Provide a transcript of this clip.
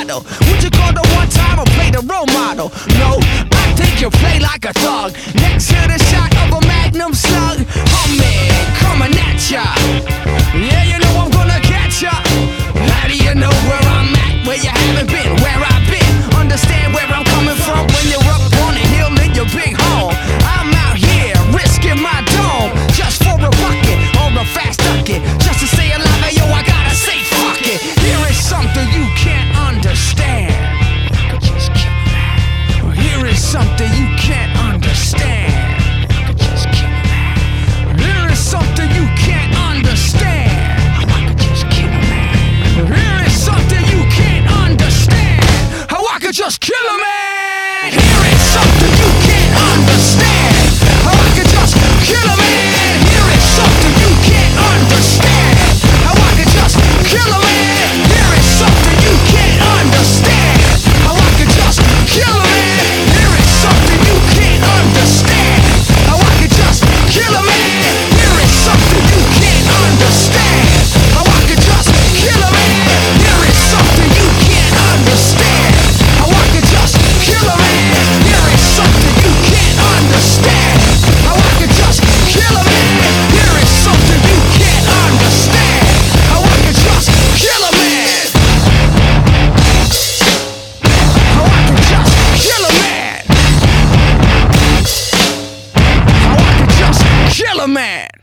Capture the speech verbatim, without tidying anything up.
bravado. Would you call the one time or play the role model? No, I think you play like a thug. Next to the shot of a magnum slug. Humming, coming at ya. Yeah, you know I'm gonna catch ya. How do you know where I'm at? Where you haven't been, where I've been. Understand where I'm coming from when you're up on a hill in your big home. I'm out here risking my dome just for a bucket or a fast ducket. Just to stay alive, hey, yo, I gotta say fuck it. Here is something you can't understand. Just kill a man. Here is something you can't understand. Just kill a man. Here is something you can't understand. I could just kill a man. Here is something you can't understand. How I could just kill a man. Here is something you can't understand. How I could just kill a man. Here is something you can't understand. How I could just kill a man. Here is something you can't understand. How I could just kill a man. Here is something you can't understand. How I could just kill a man. Here is something you can't understand. How I could just kill a man. Here is something you can't understand. How I could just kill a man. Here is something you can't understand. How I could just kill a man. Here is something you can't understand. How I could just kill a man. How I could just kill a man. How I could just kill a man.